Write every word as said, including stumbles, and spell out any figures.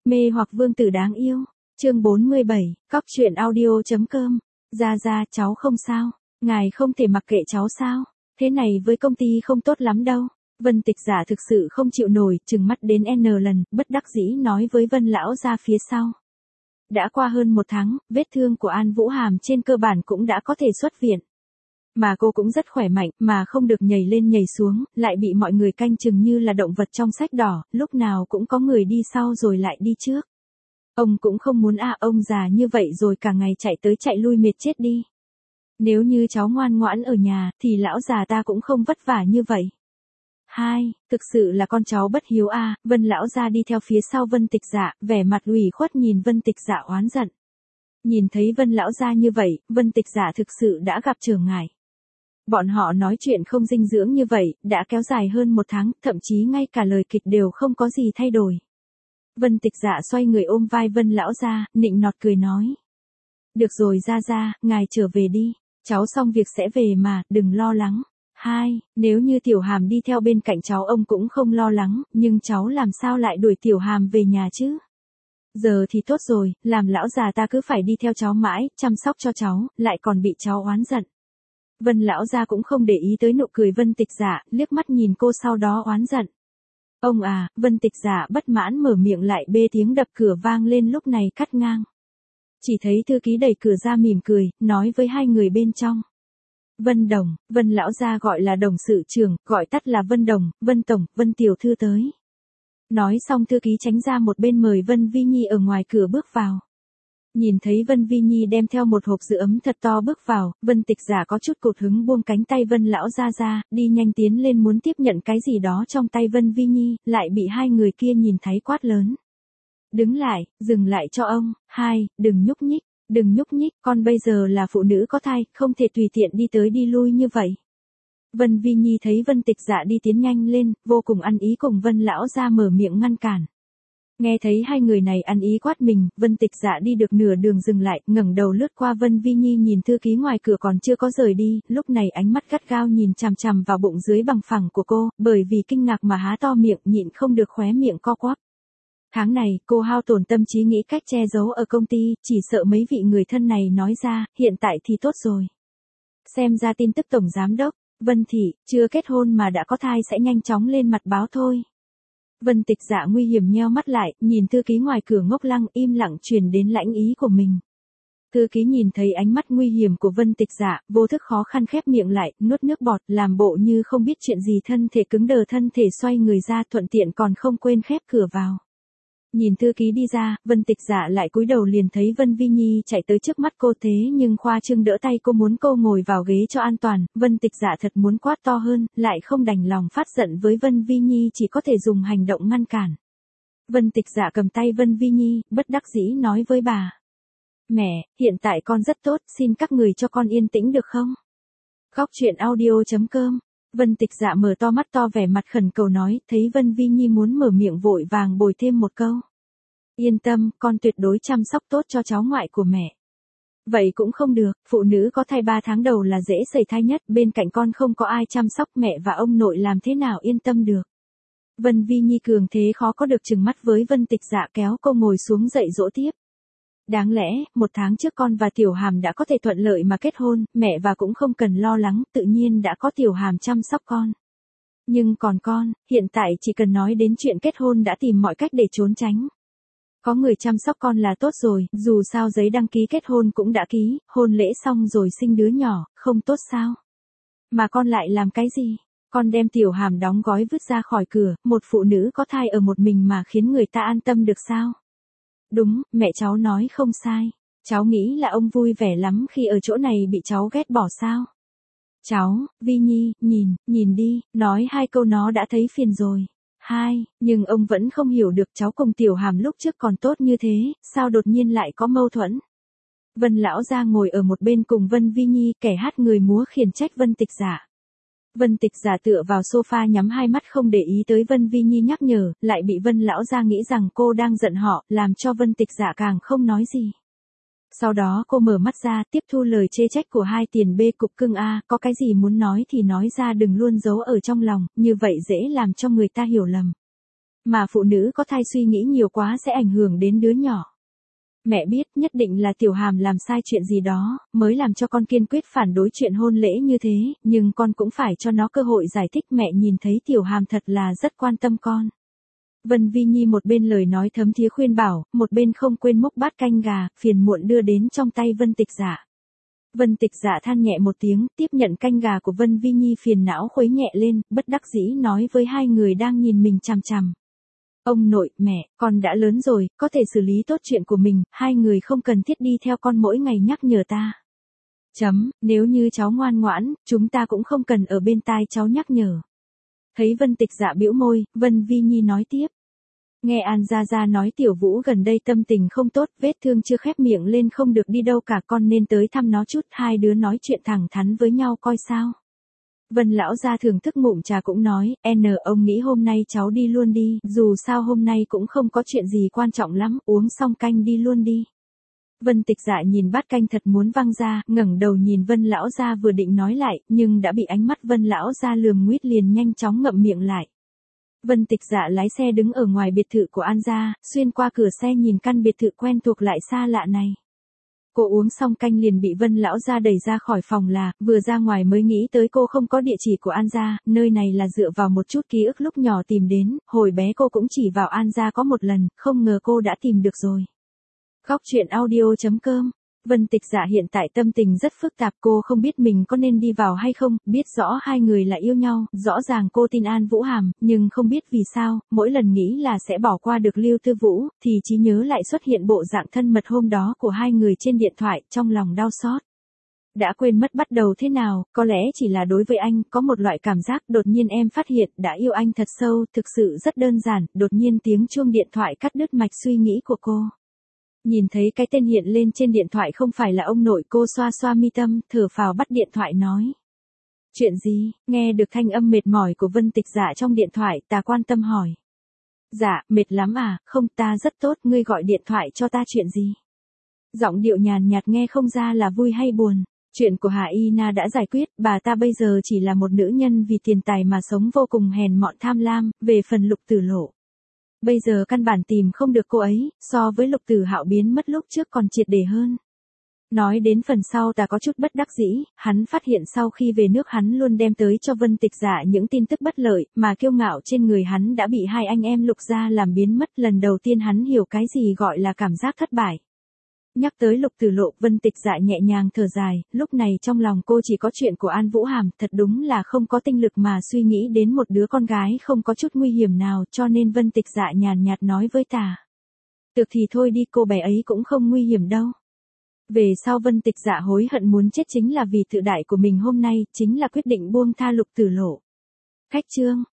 Mê hoặc vương tử đáng yêu. Chương bốn mươi bảy, cóc truyện audio.com. Gia Gia, cháu không sao. Ngài không thể mặc kệ cháu sao? Thế này với công ty không tốt lắm đâu. Vân Tịch Giả thực sự không chịu nổi, trừng mắt đến N lần, bất đắc dĩ nói với Vân lão gia phía sau. Đã qua hơn một tháng, vết thương của An Vũ Hàm trên cơ bản cũng đã có thể xuất viện. Mà cô cũng rất khỏe mạnh, mà không được nhảy lên nhảy xuống, lại bị mọi người canh chừng như là động vật trong sách đỏ, lúc nào cũng có người đi sau rồi lại đi trước. Ông cũng không muốn à, ông già như vậy rồi cả ngày chạy tới chạy lui mệt chết đi. Nếu như cháu ngoan ngoãn ở nhà, thì lão già ta cũng không vất vả như vậy. Hai, thực sự là con cháu bất hiếu à, Vân lão gia đi theo phía sau Vân Tịch Dạ, vẻ mặt ủy khuất nhìn Vân Tịch Dạ oán giận. Nhìn thấy Vân lão gia như vậy, Vân Tịch Dạ thực sự đã gặp trở ngại. Bọn họ nói chuyện không dinh dưỡng như vậy, đã kéo dài hơn một tháng, thậm chí ngay cả lời kịch đều không có gì thay đổi. Vân Tịch Dạ xoay người ôm vai Vân lão gia, nịnh nọt cười nói. Được rồi Gia Gia, ngài trở về đi, cháu xong việc sẽ về mà, đừng lo lắng. Hai, nếu như Tiểu Hàm đi theo bên cạnh cháu ông cũng không lo lắng, nhưng cháu làm sao lại đuổi Tiểu Hàm về nhà chứ? Giờ thì tốt rồi, làm lão già ta cứ phải đi theo cháu mãi, chăm sóc cho cháu, lại còn bị cháu oán giận. Vân lão gia cũng không để ý tới nụ cười Vân Tịch Giả, liếc mắt nhìn cô sau đó oán giận. Ông à, Vân Tịch Giả bất mãn mở miệng lại bê tiếng đập cửa vang lên lúc này cắt ngang. Chỉ thấy thư ký đẩy cửa ra mỉm cười, nói với hai người bên trong. Vân Đồng, Vân lão gia gọi là Đồng sự trưởng, gọi tắt là Vân Đồng, Vân Tổng, Vân tiểu thư tới. Nói xong thư ký tránh ra một bên mời Vân Vi Nhi ở ngoài cửa bước vào. Nhìn thấy Vân Vi Nhi đem theo một hộp giữ ấm thật to bước vào, Vân Tịch Giả có chút cột hứng buông cánh tay Vân lão gia ra, đi nhanh tiến lên muốn tiếp nhận cái gì đó trong tay Vân Vi Nhi, lại bị hai người kia nhìn thấy quát lớn. Đứng lại, dừng lại cho ông, hai, đừng nhúc nhích, đừng nhúc nhích, con bây giờ là phụ nữ có thai, không thể tùy tiện đi tới đi lui như vậy. Vân Vi Nhi thấy Vân Tịch Dạ đi tiến nhanh lên, vô cùng ăn ý cùng Vân lão gia mở miệng ngăn cản. Nghe thấy hai người này ăn ý quát mình, Vân Tịch Dạ đi được nửa đường dừng lại, ngẩng đầu lướt qua Vân Vi Nhi nhìn thư ký ngoài cửa còn chưa có rời đi, lúc này ánh mắt gắt gao nhìn chằm chằm vào bụng dưới bằng phẳng của cô, bởi vì kinh ngạc mà há to miệng nhịn không được khóe miệng co quắp. Tháng này, cô hao tổn tâm trí nghĩ cách che giấu ở công ty, chỉ sợ mấy vị người thân này nói ra, hiện tại thì tốt rồi. Xem ra tin tức Tổng Giám Đốc, Vân Thị, chưa kết hôn mà đã có thai sẽ nhanh chóng lên mặt báo thôi. Vân Tịch Dạ nguy hiểm nheo mắt lại, nhìn thư ký ngoài cửa ngốc lăng im lặng truyền đến lãnh ý của mình. Thư ký nhìn thấy ánh mắt nguy hiểm của Vân Tịch Dạ, vô thức khó khăn khép miệng lại, nuốt nước bọt, làm bộ như không biết chuyện gì thân thể cứng đờ thân thể xoay người ra thuận tiện còn không quên khép cửa vào. Nhìn thư ký đi ra, Vân Tịch Dạ lại cúi đầu liền thấy Vân Vi Nhi chạy tới trước mắt cô thế nhưng khoa trương đỡ tay cô muốn cô ngồi vào ghế cho an toàn, Vân Tịch Dạ thật muốn quát to hơn, lại không đành lòng phát giận với Vân Vi Nhi chỉ có thể dùng hành động ngăn cản. Vân Tịch Dạ cầm tay Vân Vi Nhi, bất đắc dĩ nói với bà. Mẹ, hiện tại con rất tốt, xin các người cho con yên tĩnh được không? Cóc truyện audio.com. Vân Tịch Dạ mở to mắt to vẻ mặt khẩn cầu nói, thấy Vân Vi Nhi muốn mở miệng vội vàng bồi thêm một câu. Yên tâm, con tuyệt đối chăm sóc tốt cho cháu ngoại của mẹ. Vậy cũng không được, phụ nữ có thai ba tháng đầu là dễ sẩy thai nhất, bên cạnh con không có ai chăm sóc mẹ và ông nội làm thế nào yên tâm được. Vân Vi Nhi cường thế khó có được trừng mắt với Vân Tịch Dạ kéo cô ngồi xuống dậy dỗ tiếp. Đáng lẽ, một tháng trước con và Tiểu Hàm đã có thể thuận lợi mà kết hôn, mẹ và cũng không cần lo lắng, tự nhiên đã có Tiểu Hàm chăm sóc con. Nhưng còn con, hiện tại chỉ cần nói đến chuyện kết hôn đã tìm mọi cách để trốn tránh. Có người chăm sóc con là tốt rồi, dù sao giấy đăng ký kết hôn cũng đã ký, hôn lễ xong rồi sinh đứa nhỏ, không tốt sao? Mà con lại làm cái gì? Con đem Tiểu Hàm đóng gói vứt ra khỏi cửa, một phụ nữ có thai ở một mình mà khiến người ta an tâm được sao? Đúng, mẹ cháu nói không sai. Cháu nghĩ là ông vui vẻ lắm khi ở chỗ này bị cháu ghét bỏ sao? Cháu, Vi Nhi, nhìn, nhìn đi, nói hai câu nó đã thấy phiền rồi. Hai, nhưng ông vẫn không hiểu được cháu cùng Tiểu Hàm lúc trước còn tốt như thế, sao đột nhiên lại có mâu thuẫn. Vân lão gia ngồi ở một bên cùng Vân Vi Nhi, kẻ hát người múa khiển trách Vân Tịch Giả. Vân Tịch Giả tựa vào sofa nhắm hai mắt không để ý tới Vân Vi Nhi nhắc nhở, lại bị Vân lão gia nghĩ rằng cô đang giận họ, làm cho Vân Tịch Giả càng không nói gì. Sau đó cô mở mắt ra, tiếp thu lời chê trách của hai tiền bê cục cưng a, có cái gì muốn nói thì nói ra đừng luôn giấu ở trong lòng, như vậy dễ làm cho người ta hiểu lầm. mà phụ nữ có thai suy nghĩ nhiều quá sẽ ảnh hưởng đến đứa nhỏ. Mẹ biết nhất định là Tiểu Hàm làm sai chuyện gì đó, mới làm cho con kiên quyết phản đối chuyện hôn lễ như thế, nhưng con cũng phải cho nó cơ hội giải thích. Mẹ nhìn thấy Tiểu Hàm thật là rất quan tâm con. Vân Vi Nhi một bên lời nói thấm thía khuyên bảo, một bên không quên múc bát canh gà, phiền muộn đưa đến trong tay Vân Tịch Dạ. Vân Tịch Dạ than nhẹ một tiếng, tiếp nhận canh gà của Vân Vi Nhi, phiền não khuấy nhẹ lên, bất đắc dĩ nói với hai người đang nhìn mình chằm chằm. Ông nội, mẹ, con đã lớn rồi, có thể xử lý tốt chuyện của mình, hai người không cần thiết đi theo con mỗi ngày nhắc nhở ta. Chấm, nếu như cháu ngoan ngoãn, chúng ta cũng không cần ở bên tai cháu nhắc nhở. Thấy Vân Tịch Dạ bĩu môi, Vân Vi Nhi nói tiếp. Nghe An Gia Gia nói Tiểu Vũ gần đây tâm tình không tốt, vết thương chưa khép miệng lên không được đi đâu cả, con nên tới thăm nó chút, hai đứa nói chuyện thẳng thắn với nhau coi sao. Vân lão gia thưởng thức ngụm trà cũng nói, N ông nghĩ hôm nay cháu đi luôn đi, dù sao hôm nay cũng không có chuyện gì quan trọng lắm, uống xong canh đi luôn đi. Vân Tịch Dạ nhìn bát canh thật muốn văng ra, ngẩng đầu nhìn Vân lão gia vừa định nói lại, nhưng đã bị ánh mắt Vân lão gia lườm nguýt liền nhanh chóng ngậm miệng lại. Vân Tịch Dạ lái xe đứng ở ngoài biệt thự của An gia, xuyên qua cửa xe nhìn căn biệt thự quen thuộc lại xa lạ này. Cô uống xong canh liền bị Vân lão gia đẩy ra khỏi phòng là, vừa ra ngoài mới nghĩ tới cô không có địa chỉ của An gia, nơi này là dựa vào một chút ký ức lúc nhỏ tìm đến, hồi bé cô cũng chỉ vào An gia có một lần, không ngờ cô đã tìm được rồi. Góc truyện audio chấm com. Vân Tịch Dạ hiện tại tâm tình rất phức tạp, cô không biết mình có nên đi vào hay không, biết rõ hai người là yêu nhau, rõ ràng cô tin An Vũ Hàm, nhưng không biết vì sao, mỗi lần nghĩ là sẽ bỏ qua được Lưu Tư Vũ, thì trí nhớ lại xuất hiện bộ dạng thân mật hôm đó của hai người trên điện thoại, trong lòng đau xót. Đã quên mất bắt đầu thế nào, có lẽ chỉ là đối với anh, có một loại cảm giác, đột nhiên em phát hiện, đã yêu anh thật sâu, thực sự rất đơn giản, đột nhiên tiếng chuông điện thoại cắt đứt mạch suy nghĩ của cô. Nhìn thấy cái tên hiện lên trên điện thoại không phải là ông nội, cô xoa xoa mi tâm, thở phào bắt điện thoại nói. Chuyện gì, nghe được thanh âm mệt mỏi của Vân Tịch Dạ trong điện thoại, ta quan tâm hỏi. Dạ, mệt lắm à, không, ta rất tốt, ngươi gọi điện thoại cho ta chuyện gì? Giọng điệu nhàn nhạt nghe không ra là vui hay buồn. Chuyện của Hà Y Na đã giải quyết, bà ta bây giờ chỉ là một nữ nhân vì tiền tài mà sống vô cùng hèn mọn tham lam, về phần Lục Tử Lộ. Bây giờ căn bản tìm không được cô ấy, so với Lục Tử Hạo biến mất lúc trước còn triệt để hơn. Nói đến phần sau ta có chút bất đắc dĩ, hắn phát hiện sau khi về nước hắn luôn đem tới cho Vân Tịch Dạ những tin tức bất lợi, mà kiêu ngạo trên người hắn đã bị hai anh em Lục gia làm biến mất. Lần đầu tiên hắn hiểu cái gì gọi là cảm giác thất bại. Nhắc tới Lục Tử Lộ, Vân Tịch Dạ nhẹ nhàng thở dài, lúc này trong lòng cô chỉ có chuyện của An Vũ Hàm, thật đúng là không có tinh lực mà suy nghĩ đến một đứa con gái không có chút nguy hiểm nào, cho nên Vân Tịch Dạ nhàn nhạt nói với Tà. Được thì thôi đi, cô bé ấy cũng không nguy hiểm đâu. Về sau Vân Tịch Dạ hối hận muốn chết chính là vì tự đại của mình hôm nay, chính là quyết định buông tha Lục Tử Lộ. Khách trương.